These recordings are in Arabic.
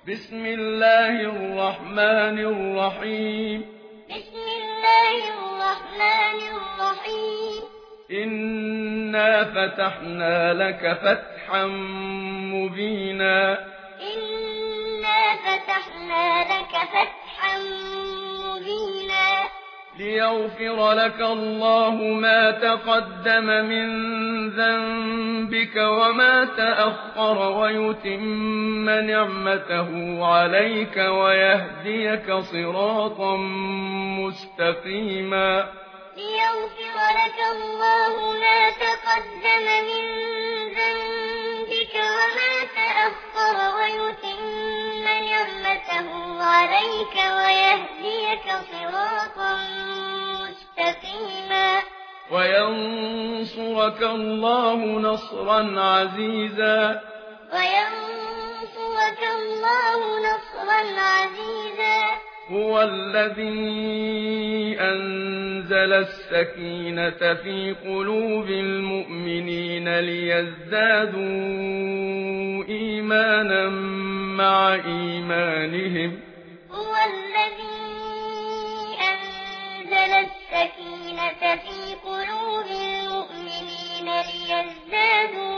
بسم الله الرحمن الرحيم بسم الله الرحمن الرحيم إنا فتحنا لك فتحا مبينا إنا فتحنا لك فتحا مبينا ليغفر لك الله ما تقدم من ذنبك وما تأخر ويتم نعمته عليك ويهديك صراطا مستقيما ليغفر لك الله ما تقدم من ذنبك وما تأخر ويتم نعمته عليك ويهديك صراطا مستقيما وينصرك الله نصرا عزيزا وينصرك الله نصرا عزيزا هو الذي أنزل السكينة في قلوب المؤمنين ليزدادوا إيمانا مع إيمانهم هو الذي أنزل السكينة في قلوب المؤمنين ليزدادوا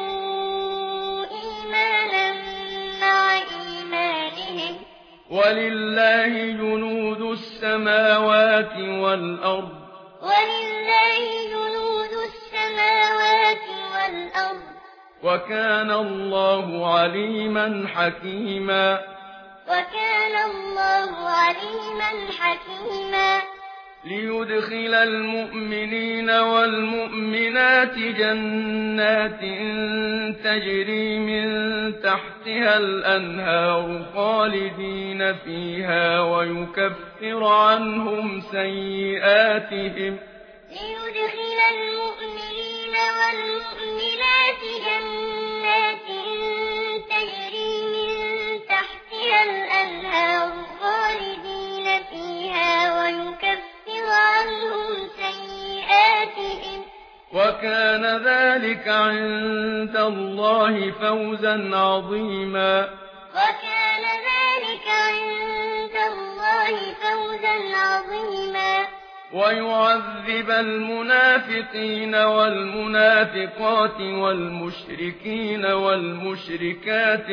إيمانا مع إيمانهم ولله جنود السماوات والأرض ولله جنود السماوات والأرض وكان الله عليما حكيما وكان الله عليما حكيما ليدخل المؤمنين والمؤمنات جنات تجري من تحتها الأنهار خالدين فيها ويكفر عنهم سيئاتهم ليدخل المؤمنين والمؤمنات جنات تجري من تحتها الأنهار خالدين فيها ويكفر عنهم سيئاتهم وكان ذلك عند الله فوزا عظيما وكان ذلك عند الله فوزا عظيما ويعذب المنافقين والمنافقات والمشركين والمشركات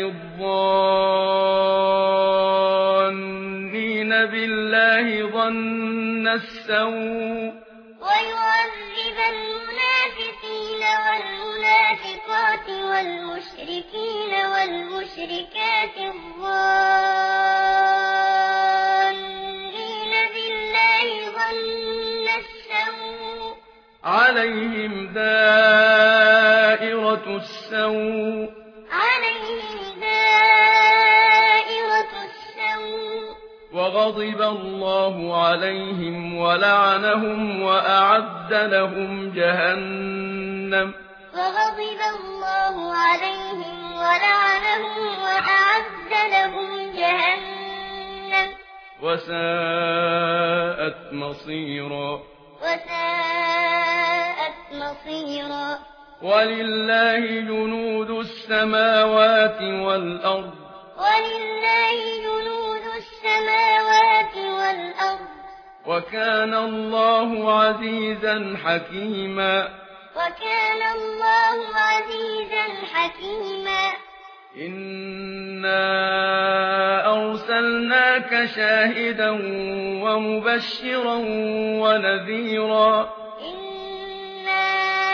الظانين بالله ظن السوء ويعذب المنافقين والمنافقات والمشركين والمشركات الظانين بالله ظن السوء عليهم دائرة السوء وغضب الله عليهم ولعنهم وأعد لهم جهنم وغضب الله عليهم ولعنهم وأعد لهم جهنم وساءت مصيرا ولله جنود السماوات والأرض ولله جنود السماوات والأرض وكان الله عزيزا حكيما وكان الله عزيزا حكيما إنا أرسلناك شاهدا ومبشرا ونذيرا إنا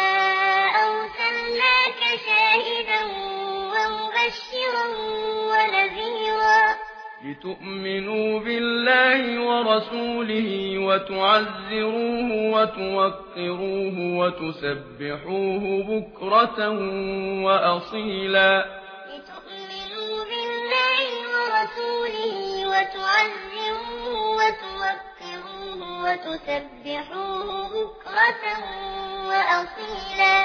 أرسلناك شاهدا ومبشرا ونذيرا لتؤمنوا بالله ورسوله وتعزروه وتوقروه وتسبحوه بكرة وأصيلا لتؤمنوا بالله ورسوله وتعزروه وتوقروه وتسبحوه بكرة وأصيلا